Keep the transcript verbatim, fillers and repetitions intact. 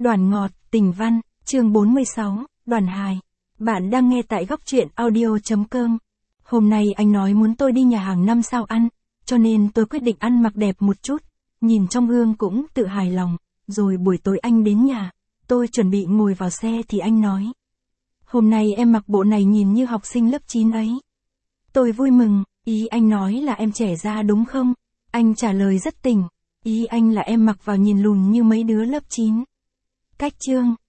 Đoàn ngọt, tình văn, chương bốn mươi sáu, đoàn hài. Bạn đang nghe tại góc truyện audio chấm com. Hôm nay anh nói muốn tôi đi nhà hàng năm sao ăn, cho nên tôi quyết định ăn mặc đẹp một chút, nhìn trong gương cũng tự hài lòng. Rồi buổi tối anh đến nhà, tôi chuẩn bị ngồi vào xe thì anh nói: "Hôm nay em mặc bộ này nhìn như học sinh lớp chín ấy." Tôi vui mừng, ý anh nói là em trẻ ra đúng không? Anh trả lời rất tỉnh, ý anh là em mặc vào nhìn lùn như mấy đứa lớp chín. Cách chương,